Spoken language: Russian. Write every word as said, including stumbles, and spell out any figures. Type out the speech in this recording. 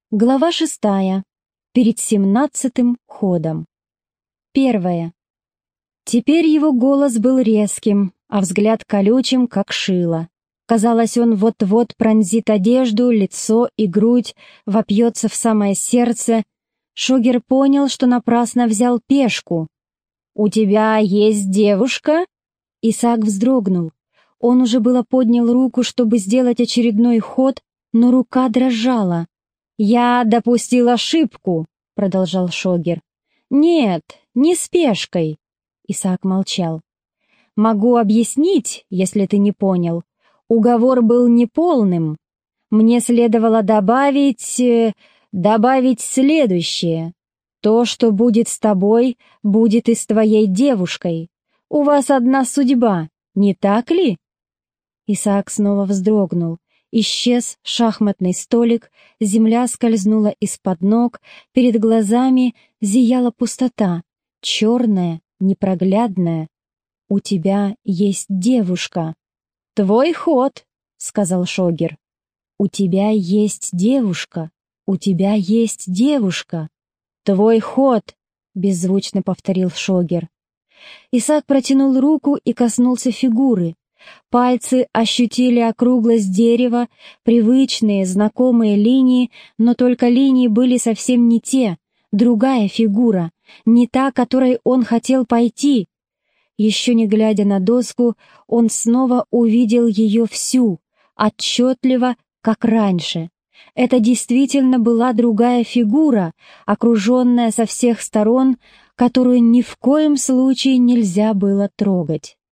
Глава шестая. Перед семнадцатым ходом. Первое. Теперь его голос был резким, а взгляд колючим, как шило. Казалось, он вот-вот пронзит одежду, лицо и грудь, вопьется в самое сердце. Шогер понял, что напрасно взял пешку. «У тебя есть девушка?» Исаак вздрогнул. Он уже было поднял руку, чтобы сделать очередной ход, но рука дрожала. «Я допустил ошибку», — продолжал Шогер. «Нет, не с пешкой». Исаак молчал. «Могу объяснить, если ты не понял. Уговор был неполным. Мне следовало добавить... э, добавить следующее. То, что будет с тобой, будет и с твоей девушкой. У вас одна судьба, не так ли?» Исаак снова вздрогнул. Исчез шахматный столик, земля скользнула из-под ног, перед глазами зияла пустота, черная, непроглядная. «У тебя есть девушка». «Твой ход», — сказал Шогер. «У тебя есть девушка, у тебя есть девушка». «Твой ход», — беззвучно повторил Шогер. Исаак протянул руку и коснулся фигуры. Пальцы ощутили округлость дерева, привычные, знакомые линии, но только линии были совсем не те, другая фигура, не та, которой он хотел пойти. Еще не глядя на доску, он снова увидел ее всю, отчетливо, как раньше. Это действительно была другая фигура, окруженная со всех сторон, которую ни в коем случае нельзя было трогать.